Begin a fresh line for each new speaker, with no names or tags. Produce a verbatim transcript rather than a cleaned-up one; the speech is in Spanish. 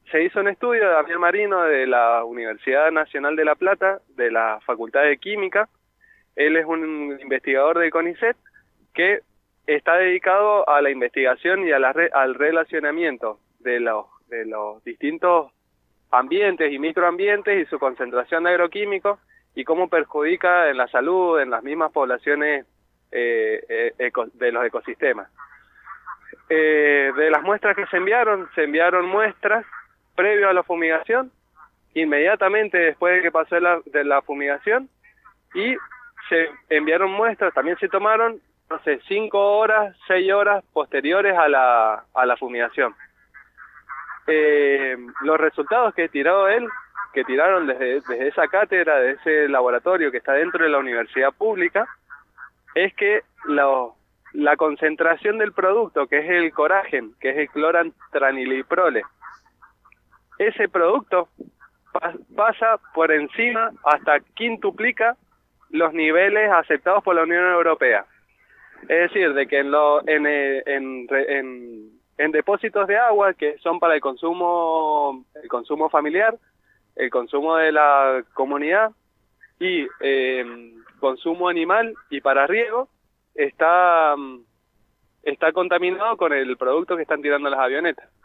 se hizo un estudio de Damián Marino de la Universidad Nacional de La Plata, de la Facultad de Química. Él es un investigador de CONICET que está dedicado a la investigación y a la re, al relacionamiento de los, de los distintos ambientes y microambientes y su concentración de agroquímicos y cómo perjudica en la salud, en las mismas poblaciones eh, eh, eco, de los ecosistemas. Eh, de las muestras que se enviaron, se enviaron muestras previo a la fumigación, inmediatamente después de que pasó la, de la fumigación, y se enviaron muestras, también se tomaron, no sé, cinco horas, seis horas posteriores a la, a la fumigación. Eh, los resultados que tiró él, que tiraron desde, desde esa cátedra, de ese laboratorio que está dentro de la universidad pública, es que lo, la concentración del producto, que es el coragen, que es el clorantraniliprole, ese producto pa pasa por encima, hasta quintuplica los niveles aceptados por la Unión Europea. Es decir, de que en, lo, en, en, en, en depósitos de agua que son para el consumo, el consumo familiar, el consumo de la comunidad y eh, consumo animal y para riego, está, está contaminado con el producto que están tirando las avionetas.